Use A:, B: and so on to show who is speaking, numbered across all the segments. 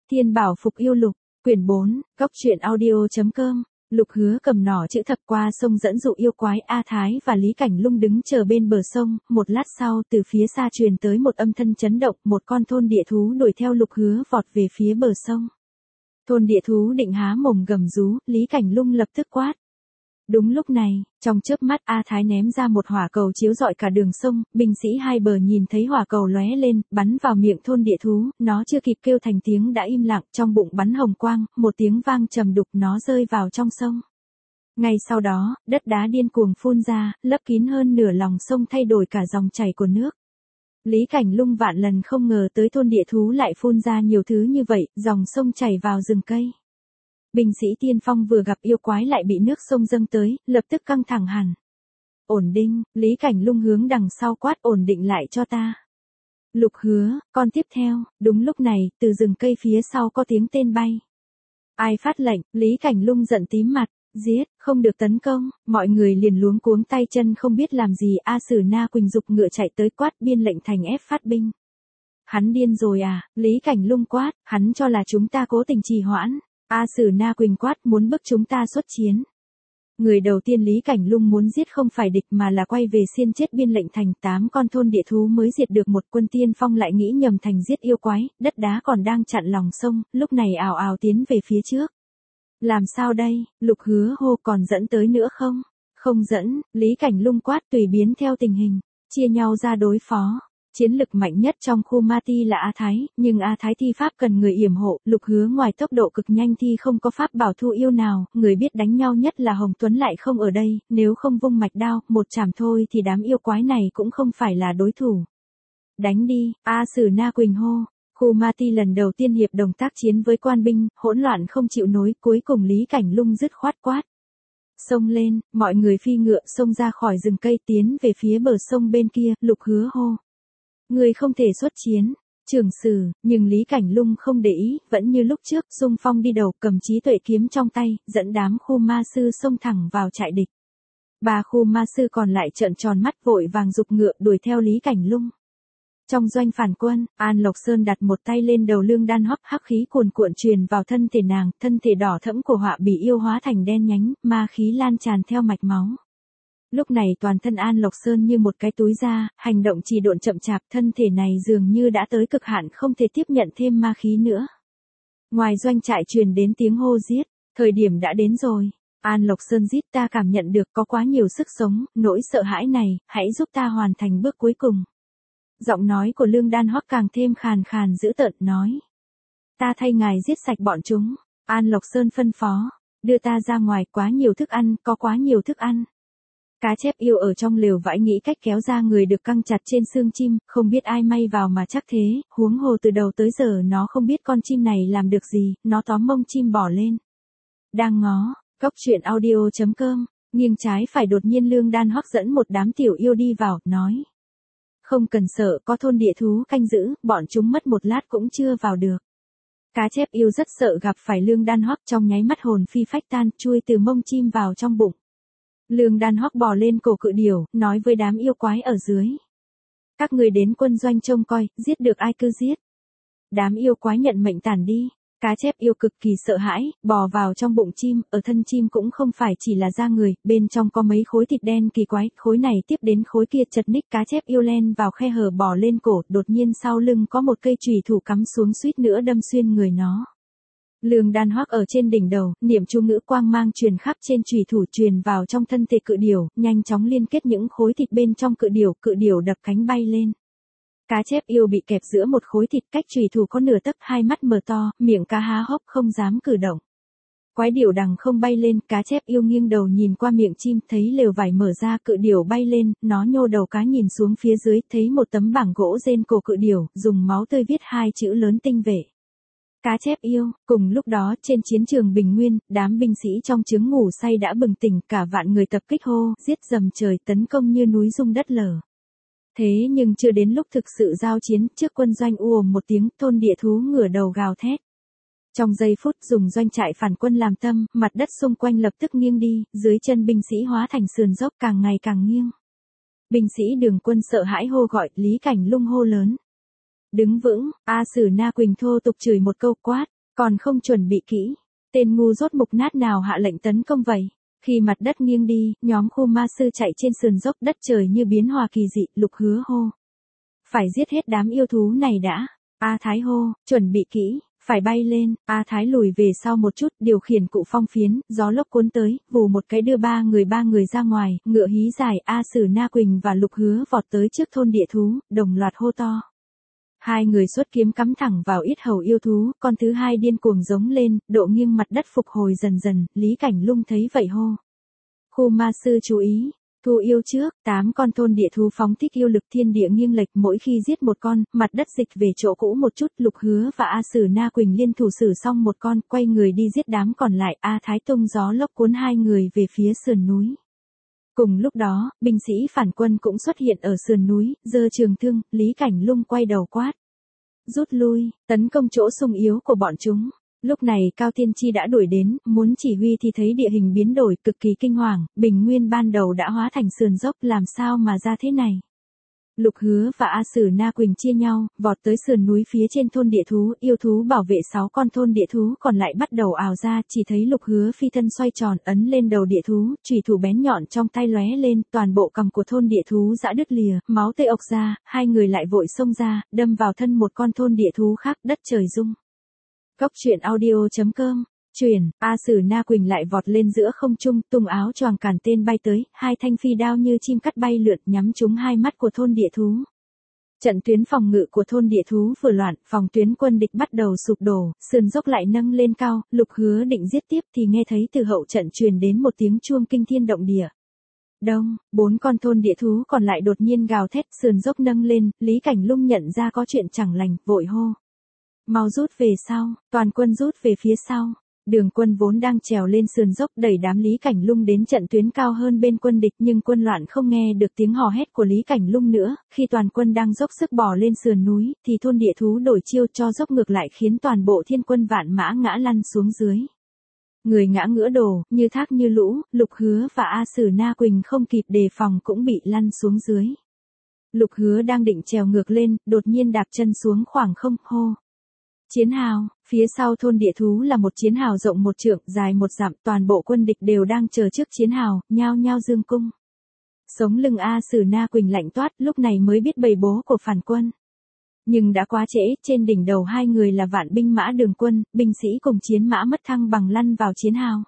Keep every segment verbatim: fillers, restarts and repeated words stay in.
A: Thiên Bảo Phục Yêu Lục, quyển bốn, góc truyện audio.com. Lục Hứa cầm nỏ chữ thập qua sông dẫn dụ yêu quái A Thái và Lý Cảnh Lung đứng chờ bên bờ sông, một lát sau từ phía xa truyền tới một âm thanh chấn động, một con thôn địa thú đuổi theo Lục Hứa vọt về phía bờ sông. Thôn địa thú định há mồm gầm rú, Lý Cảnh Lung lập tức quát. Đúng lúc này, trong chớp mắt A Thái ném ra một hỏa cầu chiếu rọi cả đường sông, binh sĩ hai bờ nhìn thấy hỏa cầu lóe lên, bắn vào miệng thôn địa thú, nó chưa kịp kêu thành tiếng đã im lặng, trong bụng bắn hồng quang, một tiếng vang trầm đục nó rơi vào trong sông. Ngay sau đó, đất đá điên cuồng phun ra, lấp kín hơn nửa lòng sông thay đổi cả dòng chảy của nước. Lý Cảnh Lung vạn lần không ngờ tới thôn địa thú lại phun ra nhiều thứ như vậy, dòng sông chảy vào rừng cây. Binh sĩ tiên phong vừa gặp yêu quái lại bị nước sông dâng tới, lập tức căng thẳng hẳn. Ổn định, Lý Cảnh Lung hướng đằng sau quát ổn định lại cho ta. Lục Hứa, con tiếp theo, đúng lúc này, từ rừng cây phía sau có tiếng tên bay. Ai phát lệnh, Lý Cảnh Lung giận tím mặt, giết, không được tấn công, mọi người liền luống cuống tay chân không biết làm gì. A Sử Na Quỳnh dục ngựa chạy tới quát biên lệnh thành ép phát binh. Hắn điên rồi à, Lý Cảnh Lung quát, hắn cho là chúng ta cố tình trì hoãn. A Sử Na Quỳnh quát muốn bức chúng ta xuất chiến. Người đầu tiên Lý Cảnh Lung muốn giết không phải địch mà là quay về xiên chết biên lệnh thành. Tám con thôn địa thú mới diệt được một quân tiên phong lại nghĩ nhầm thành giết yêu quái, đất đá còn đang chặn lòng sông, lúc này ào ào tiến về phía trước. Làm sao đây, Lục Hứa hô còn dẫn tới nữa không? Không dẫn, Lý Cảnh Lung quát tùy biến theo tình hình, chia nhau ra đối phó. Chiến lực mạnh nhất trong khu ma ti là A Thái, nhưng A Thái thi pháp cần người yểm hộ, Lục Hứa ngoài tốc độ cực nhanh thì không có pháp bảo thu yêu nào, người biết đánh nhau nhất là Hồng Tuấn lại không ở đây, nếu không vung mạch đao, một chảm thôi thì đám yêu quái này cũng không phải là đối thủ. Đánh đi, A Sử Na Quỳnh hô. Khu ma ti lần đầu tiên hiệp đồng tác chiến với quan binh, hỗn loạn không chịu nối, cuối cùng Lý Cảnh Lung dứt khoát quát. Xông lên, mọi người phi ngựa xông ra khỏi rừng cây tiến về phía bờ sông bên kia, Lục Hứa hô. Người không thể xuất chiến, Trường Sử, nhưng Lý Cảnh Lung không để ý, vẫn như lúc trước, xung phong đi đầu, cầm trí tuệ kiếm trong tay, dẫn đám khu ma sư xông thẳng vào trại địch. Ba khu ma sư còn lại trợn tròn mắt vội vàng giục ngựa đuổi theo Lý Cảnh Lung. Trong doanh phản quân, An Lộc Sơn đặt một tay lên đầu Lương Đan Hoắc, hắc khí cuồn cuộn truyền vào thân thể nàng, thân thể đỏ thẫm của họa bị yêu hóa thành đen nhánh, ma khí lan tràn theo mạch máu. Lúc này toàn thân An Lộc Sơn như một cái túi da, hành động trì độn chậm chạp, thân thể này dường như đã tới cực hạn không thể tiếp nhận thêm ma khí nữa. Ngoài doanh trại truyền đến tiếng hô giết, thời điểm đã đến rồi. An Lộc Sơn giết ta cảm nhận được có quá nhiều sức sống, nỗi sợ hãi này, hãy giúp ta hoàn thành bước cuối cùng. Giọng nói của Lương Đan Hoắc càng thêm khàn khàn dữ tợn nói. Ta thay ngài giết sạch bọn chúng. An Lộc Sơn phân phó, đưa ta ra ngoài, quá nhiều thức ăn, có quá nhiều thức ăn. Cá chép yêu ở trong lều vải nghĩ cách kéo ra người được căng chặt trên xương chim, không biết ai may vào mà chắc thế, huống hồ từ đầu tới giờ nó không biết con chim này làm được gì, nó tóm mông chim bỏ lên. Đang ngó, góc truyện audio.com, nghiêng trái phải đột nhiên Lương Đan Hoắc dẫn một đám tiểu yêu đi vào, nói. Không cần sợ, có thôn địa thú canh giữ, bọn chúng mất một lát cũng chưa vào được. Cá chép yêu rất sợ gặp phải Lương Đan Hoắc, trong nháy mắt hồn phi phách tan, chui từ mông chim vào trong bụng. Lương Đan Hoắc bò lên cổ cự điểu, nói với đám yêu quái ở dưới. Các người đến quân doanh trông coi, giết được ai cứ giết. Đám yêu quái nhận mệnh tản đi. Cá chép yêu cực kỳ sợ hãi, bò vào trong bụng chim, ở thân chim cũng không phải chỉ là da người, bên trong có mấy khối thịt đen kỳ quái, khối này tiếp đến khối kia chật ních. Cá chép yêu len vào khe hở bò lên cổ, đột nhiên sau lưng có một cây chùy thủ cắm xuống suýt nữa đâm xuyên người nó. Lương Đan Hoắc ở trên đỉnh đầu, niệm chú ngữ quang mang truyền khắp trên chùy thủ truyền vào trong thân thể cự điểu, nhanh chóng liên kết những khối thịt bên trong cự điểu, cự điểu đập cánh bay lên. Cá chép yêu bị kẹp giữa một khối thịt cách chùy thủ có nửa tấc, hai mắt mở to, miệng cá há hốc không dám cử động. Quái điểu đằng không bay lên, cá chép yêu nghiêng đầu nhìn qua miệng chim, thấy lều vải mở ra, cự điểu bay lên, nó nhô đầu cá nhìn xuống phía dưới, thấy một tấm bảng gỗ rên cổ cự điểu, dùng máu tươi viết hai chữ lớn tinh vệ. Cá chép yêu. Cùng lúc đó, trên chiến trường Bình Nguyên, đám binh sĩ trong trướng ngủ say đã bừng tỉnh, cả vạn người tập kích hô, giết dầm trời, tấn công như núi rung đất lở. Thế nhưng chưa đến lúc thực sự giao chiến, trước quân doanh u ồm một tiếng, thôn địa thú ngửa đầu gào thét. Trong giây phút dùng doanh trại phản quân làm tâm, mặt đất xung quanh lập tức nghiêng đi, dưới chân binh sĩ hóa thành sườn dốc càng ngày càng nghiêng. Binh sĩ Đường Quân sợ hãi hô gọi, Lý Cảnh Lung hô lớn. Đứng vững, A Sử Na Quỳnh thô tục chửi một câu quát, Còn không chuẩn bị kỹ. Tên ngu dốt mục nát nào hạ lệnh tấn công vậy? Khi mặt đất nghiêng đi, nhóm khu ma sư chạy trên sườn dốc, đất trời như biến hòa kỳ dị, Lục Hứa hô. Phải giết hết đám yêu thú này đã. A Thái hô, chuẩn bị kỹ, phải bay lên. A Thái lùi về sau một chút, điều khiển cụ phong phiến, gió lốc cuốn tới, vù một cái đưa ba người ba người ra ngoài, ngựa hí dài, A Sử Na Quỳnh và Lục Hứa vọt tới trước thôn địa thú, đồng loạt hô to. Hai người xuất kiếm cắm thẳng vào yết hầu yêu thú, con thứ hai điên cuồng giống lên, độ nghiêng mặt đất phục hồi dần dần, Lý Cảnh Lung thấy vậy hô. Khu ma sư chú ý, thu yêu trước, tám con thôn địa thú phóng thích yêu lực thiên địa nghiêng lệch, mỗi khi giết một con, mặt đất dịch về chỗ cũ một chút, Lục Hứa và A Sử Na Quỳnh liên thủ xử xong một con, quay người đi giết đám còn lại, A Thái tung gió lốc cuốn hai người về phía sườn núi. Cùng lúc đó, binh sĩ phản quân cũng xuất hiện ở sườn núi, giơ trường thương, Lý Cảnh Lung quay đầu quát. Rút lui, tấn công chỗ sung yếu của bọn chúng. Lúc này Cao Tiên Chi đã đuổi đến, muốn chỉ huy thì thấy địa hình biến đổi cực kỳ kinh hoàng, bình nguyên ban đầu đã hóa thành sườn dốc, làm sao mà ra thế này. Lục Hứa và A Sử Na Quỳnh chia nhau, vọt tới sườn núi phía trên thôn địa thú, yêu thú bảo vệ sáu con thôn địa thú còn lại bắt đầu ào ra, chỉ thấy Lục Hứa phi thân xoay tròn ấn lên đầu địa thú, chùy thủ bén nhọn trong tay lóe lên, toàn bộ cằm của thôn địa thú giã đứt lìa, máu tươi ộc ra, hai người lại vội xông ra, đâm vào thân một con thôn địa thú khác, đất trời rung. Góc truyện audio chấm com Truyền, A Sử Na Quỳnh lại vọt lên giữa không trung, tung áo choàng cản tên bay tới, hai thanh phi đao như chim cắt bay lượn nhắm trúng hai mắt của thôn địa thú. Trận tuyến phòng ngự của thôn địa thú vừa loạn, phòng tuyến quân địch bắt đầu sụp đổ, sườn dốc lại nâng lên cao, Lục Hứa định giết tiếp thì nghe thấy từ hậu trận truyền đến một tiếng chuông kinh thiên động địa. Đông, bốn con thôn địa thú còn lại đột nhiên gào thét, sườn dốc nâng lên, Lý Cảnh Lung nhận ra có chuyện chẳng lành, vội hô. Mau rút về sau, toàn quân rút về phía sau. Đường quân vốn đang trèo lên sườn dốc đẩy đám Lý Cảnh Lung đến trận tuyến cao hơn bên quân địch, nhưng quân loạn không nghe được tiếng hò hét của Lý Cảnh Lung nữa, khi toàn quân đang dốc sức bò lên sườn núi, thì thôn địa thú đổi chiêu cho dốc ngược lại khiến toàn bộ thiên quân vạn mã ngã lăn xuống dưới. Người ngã ngửa đổ, như thác như lũ, Lục Hứa và A Sử Na Quỳnh không kịp đề phòng cũng bị lăn xuống dưới. Lục Hứa đang định trèo ngược lên, đột nhiên đạp chân xuống khoảng không, hô. Chiến hào, phía sau thôn địa thú là một chiến hào rộng một trượng, dài một dặm, toàn bộ quân địch đều đang chờ trước chiến hào, nhao nhao dương cung. Sống lưng A Sử Na Quỳnh lạnh toát, lúc này mới biết bầy bố của phản quân. Nhưng đã quá trễ, trên đỉnh đầu hai người là vạn binh mã đường quân, binh sĩ cùng chiến mã mất thăng bằng lăn vào chiến hào.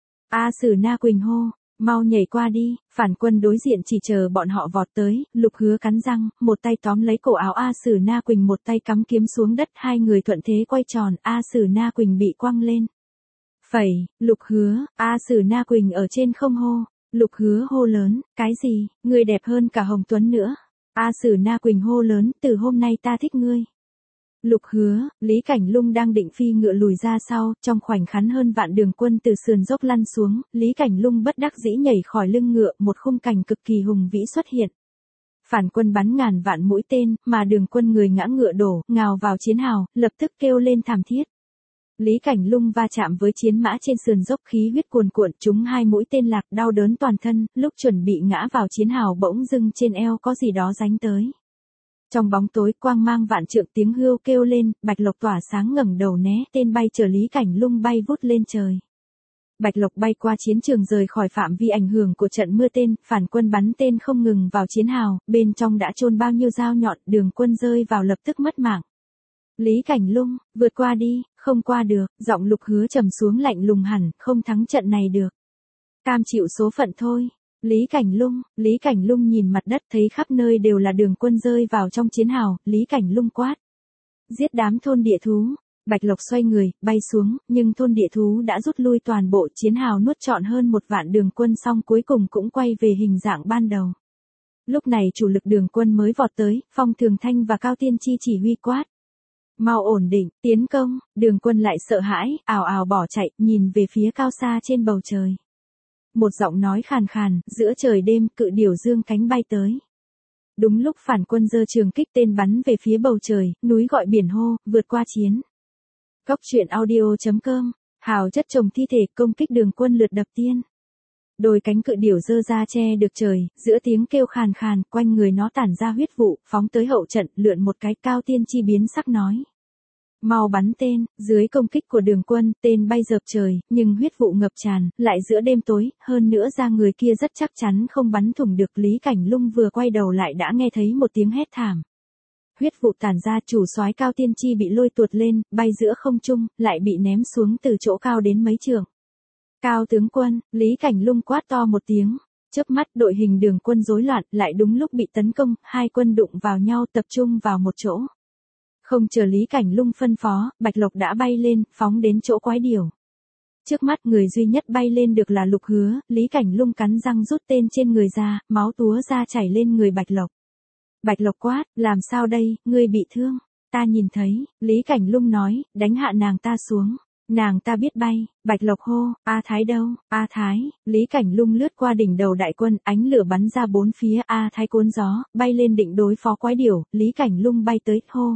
A: A Sử Na Quỳnh hô. Mau nhảy qua đi, phản quân đối diện chỉ chờ bọn họ vọt tới, Lục Hứa cắn răng, một tay tóm lấy cổ áo A Sử Na Quỳnh, một tay cắm kiếm xuống đất, hai người thuận thế quay tròn, A Sử Na Quỳnh bị quăng lên. Phẩy, Lục Hứa, A Sử Na Quỳnh ở trên không hô, Lục Hứa hô lớn, cái gì, ngươi đẹp hơn cả Hồng Tuấn nữa. A Sử Na Quỳnh hô lớn, từ hôm nay ta thích ngươi. Lục Hứa, Lý Cảnh Lung đang định phi ngựa lùi ra sau, trong khoảnh khắc hơn vạn đường quân từ sườn dốc lăn xuống, Lý Cảnh Lung bất đắc dĩ nhảy khỏi lưng ngựa, một khung cảnh cực kỳ hùng vĩ xuất hiện. Phản quân bắn ngàn vạn mũi tên, mà đường quân người ngã ngựa đổ, ngào vào chiến hào, lập tức kêu lên thảm thiết. Lý Cảnh Lung va chạm với chiến mã trên sườn dốc, khí huyết cuồn cuộn, trúng hai mũi tên lạc, đau đớn toàn thân, lúc chuẩn bị ngã vào chiến hào bỗng dưng trên eo có gì đó giánh tới. Trong bóng tối quang mang vạn trượng, tiếng hươu kêu lên, Bạch Lộc tỏa sáng ngẩng đầu né, tên bay chờ Lý Cảnh Lung bay vút lên trời. Bạch Lộc bay qua chiến trường rời khỏi phạm vi ảnh hưởng của trận mưa tên, phản quân bắn tên không ngừng vào chiến hào, bên trong đã chôn bao nhiêu dao nhọn, đường quân rơi vào lập tức mất mạng. Lý Cảnh Lung, vượt qua đi, không qua được, giọng Lục Hứa trầm xuống lạnh lùng hẳn, không thắng trận này được. Cam chịu số phận thôi. Lý Cảnh Lung, Lý Cảnh Lung nhìn mặt đất thấy khắp nơi đều là đường quân rơi vào trong chiến hào, Lý Cảnh Lung quát. Giết đám thôn địa thú. Bạch Lộc xoay người, bay xuống, nhưng thôn địa thú đã rút lui toàn bộ, chiến hào nuốt trọn hơn một vạn đường quân xong cuối cùng cũng quay về hình dạng ban đầu. Lúc này chủ lực đường quân mới vọt tới, Phong Thường Thanh và Cao Tiên Chi chỉ huy quát. Mau ổn định, tiến công, đường quân lại sợ hãi, ào ào bỏ chạy, nhìn về phía cao xa trên bầu trời. Một giọng nói khàn khàn, giữa trời đêm, cự điểu dương cánh bay tới. Đúng lúc phản quân giơ trường kích tên bắn về phía bầu trời, núi gọi biển hô, vượt qua chiến. Góc truyện audio chấm com, hào chất chồng thi thể công kích đường quân lượt đập tiên. Đôi cánh cự điểu giơ ra che được trời, giữa tiếng kêu khàn khàn, quanh người nó tản ra huyết vụ, phóng tới hậu trận, lượn một cái. Cao Tiên Chi biến sắc nói. Mau bắn tên, dưới công kích của đường quân, tên bay dợp trời, nhưng huyết vụ ngập tràn, lại giữa đêm tối, hơn nữa ra người kia rất chắc chắn không bắn thủng được. Lý Cảnh Lung vừa quay đầu lại đã nghe thấy một tiếng hét thảm. Huyết vụ tản ra, chủ soái Cao Tiên Chi bị lôi tuột lên, bay giữa không trung, lại bị ném xuống từ chỗ cao đến mấy trượng. Cao tướng quân, Lý Cảnh Lung quát to một tiếng. Chớp mắt đội hình đường quân rối loạn, lại đúng lúc bị tấn công, hai quân đụng vào nhau tập trung vào một chỗ. Không chờ Lý Cảnh Lung phân phó, Bạch Lộc đã bay lên, phóng đến chỗ quái điểu. Trước mắt người duy nhất bay lên được là Lục Hứa, Lý Cảnh Lung cắn răng rút tên trên người ra, máu túa ra chảy lên người Bạch Lộc. Bạch Lộc quát, làm sao đây, ngươi bị thương, ta nhìn thấy, Lý Cảnh Lung nói, đánh hạ nàng ta xuống. Nàng ta biết bay, Bạch Lộc hô, A Thái đâu, A Thái, Lý Cảnh Lung lướt qua đỉnh đầu đại quân, ánh lửa bắn ra bốn phía, A Thái cuốn gió, bay lên định đối phó quái điểu, Lý Cảnh Lung bay tới, hô.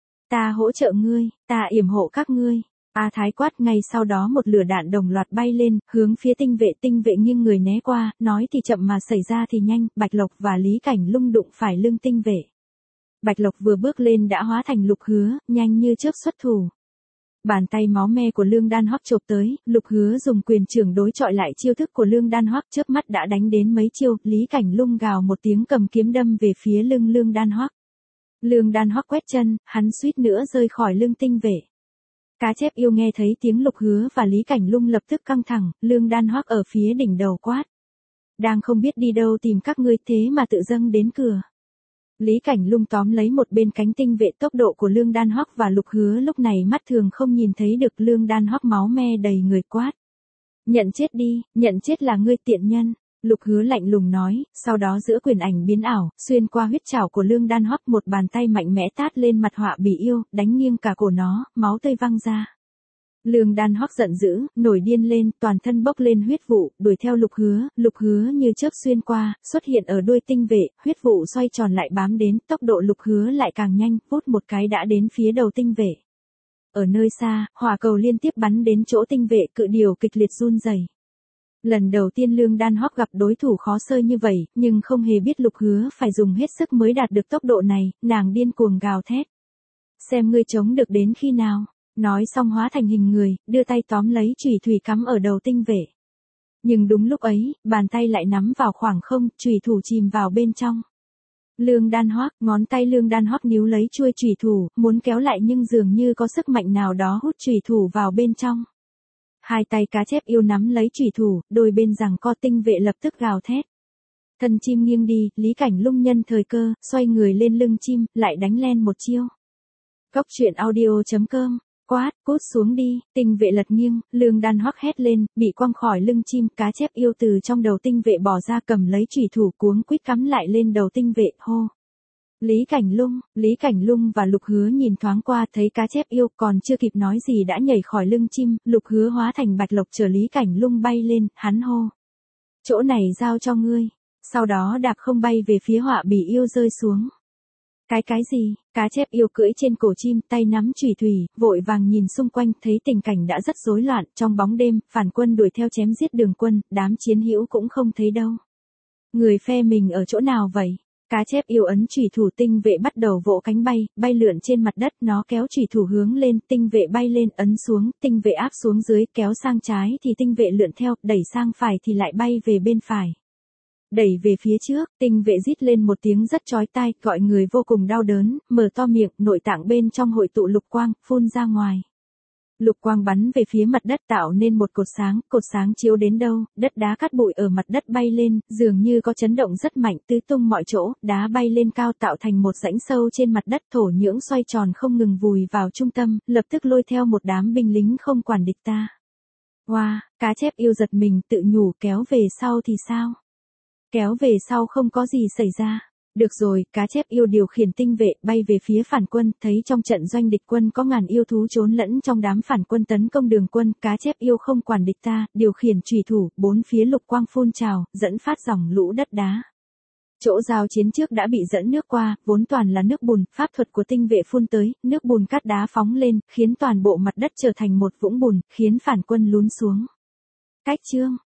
A: Ta hỗ trợ ngươi, ta yểm hộ các ngươi. A Thái quát, ngay sau đó một lửa đạn đồng loạt bay lên, hướng phía tinh vệ, tinh vệ nghiêng người né qua, nói thì chậm mà xảy ra thì nhanh, Bạch Lộc và Lý Cảnh Lung đụng phải lưng tinh vệ. Bạch Lộc vừa bước lên đã hóa thành Lục Hứa, nhanh như chớp xuất thủ. Bàn tay máu me của Lương Đan Hoắc chộp tới, Lục Hứa dùng quyền trưởng đối chọi lại chiêu thức của Lương Đan Hoắc, chớp mắt đã đánh đến mấy chiêu, Lý Cảnh Lung gào một tiếng cầm kiếm đâm về phía lưng Lương Đan Hoắc. Lương Đan Hoắc quét chân, hắn suýt nữa rơi khỏi lưng tinh vệ. Cá chép yêu nghe thấy tiếng Lục Hứa và Lý Cảnh Lung lập tức căng thẳng, Lương Đan Hoắc ở phía đỉnh đầu quát. Đang không biết đi đâu tìm các ngươi thế mà tự dâng đến cửa. Lý Cảnh Lung tóm lấy một bên cánh tinh vệ, tốc độ của Lương Đan Hoắc và Lục Hứa lúc này mắt thường không nhìn thấy được. Lương Đan Hoắc máu me đầy người quát. Nhận chết đi, nhận chết là ngươi tiện nhân. Lục Hứa lạnh lùng nói, sau đó giữa quyền ảnh biến ảo, xuyên qua huyết trảo của Lương Đan Hoắc, một bàn tay mạnh mẽ tát lên mặt họa bỉ yêu, đánh nghiêng cả cổ nó, máu tươi văng ra. Lương Đan Hoắc giận dữ, nổi điên lên, toàn thân bốc lên huyết vụ, đuổi theo Lục Hứa, Lục Hứa như chớp xuyên qua, xuất hiện ở đuôi tinh vệ, huyết vụ xoay tròn lại bám đến, tốc độ Lục Hứa lại càng nhanh, vút một cái đã đến phía đầu tinh vệ. Ở nơi xa, hỏa cầu liên tiếp bắn đến chỗ tinh vệ, cự điểu kịch liệt run rẩy. Lần đầu tiên Lương Đan Hoắc gặp đối thủ khó sơi như vậy, nhưng không hề biết Lục Hứa phải dùng hết sức mới đạt được tốc độ này, nàng điên cuồng gào thét. Xem ngươi chống được đến khi nào. Nói xong hóa thành hình người, đưa tay tóm lấy chùy thủ cắm ở đầu tinh vệ. Nhưng đúng lúc ấy, bàn tay lại nắm vào khoảng không, chùy thủ chìm vào bên trong. Lương Đan Hoắc, ngón tay Lương Đan Hoắc níu lấy chuôi chùy thủ, muốn kéo lại nhưng dường như có sức mạnh nào đó hút chùy thủ vào bên trong. Hai tay cá chép yêu nắm lấy chùy thủ, đôi bên giằng co, tinh vệ lập tức gào thét. Thân chim nghiêng đi, Lý Cảnh Lung nhân thời cơ, xoay người lên lưng chim, lại đánh len một chiêu. Cốc truyện audio chấm com. Quát, cút xuống đi, tinh vệ lật nghiêng, Lương Đan Hoắc hét lên, bị quăng khỏi lưng chim, cá chép yêu từ trong đầu tinh vệ bỏ ra cầm lấy chùy thủ cuống quýt cắm lại lên đầu tinh vệ, hô. Lý Cảnh Lung, Lý Cảnh Lung và Lục Hứa nhìn thoáng qua thấy cá chép yêu còn chưa kịp nói gì đã nhảy khỏi lưng chim, Lục Hứa hóa thành Bạch Lộc chờ Lý Cảnh Lung bay lên, hắn hô. Chỗ này giao cho ngươi, sau đó đạp không bay về phía họa bỉ yêu rơi xuống. Cái cái gì, cá chép yêu cưỡi trên cổ chim, tay nắm chùy thủy, vội vàng nhìn xung quanh thấy tình cảnh đã rất rối loạn, trong bóng đêm, phản quân đuổi theo chém giết đường quân, đám chiến hữu cũng không thấy đâu. Người phe mình ở chỗ nào vậy? Cá chép yêu ấn chùy thủ, tinh vệ bắt đầu vỗ cánh bay, bay lượn trên mặt đất, nó kéo chùy thủ hướng lên, tinh vệ bay lên, ấn xuống, tinh vệ áp xuống dưới, kéo sang trái thì tinh vệ lượn theo, đẩy sang phải thì lại bay về bên phải. Đẩy về phía trước, tinh vệ rít lên một tiếng rất chói tai, gọi người vô cùng đau đớn, mở to miệng, nội tạng bên trong hội tụ lục quang, phun ra ngoài. Lục quang bắn về phía mặt đất tạo nên một cột sáng, cột sáng chiếu đến đâu, đất đá cát bụi ở mặt đất bay lên, dường như có chấn động rất mạnh tứ tung mọi chỗ, đá bay lên cao tạo thành một rãnh sâu trên mặt đất, thổ nhưỡng xoay tròn không ngừng vùi vào trung tâm, lập tức lôi theo một đám binh lính không quản địch ta. Wow, cá chép yêu giật mình tự nhủ kéo về sau thì sao? Kéo về sau không có gì xảy ra. Được rồi, cá chép yêu điều khiển tinh vệ bay về phía phản quân, thấy trong trận doanh địch quân có ngàn yêu thú trốn lẫn trong đám phản quân tấn công đường quân, cá chép yêu không quản địch ta, điều khiển chùy thủ, bốn phía lục quang phun trào, dẫn phát dòng lũ đất đá. Chỗ giao chiến trước đã bị dẫn nước qua, vốn toàn là nước bùn, pháp thuật của tinh vệ phun tới, nước bùn cát đá phóng lên, khiến toàn bộ mặt đất trở thành một vũng bùn, khiến phản quân lún xuống. Cách chương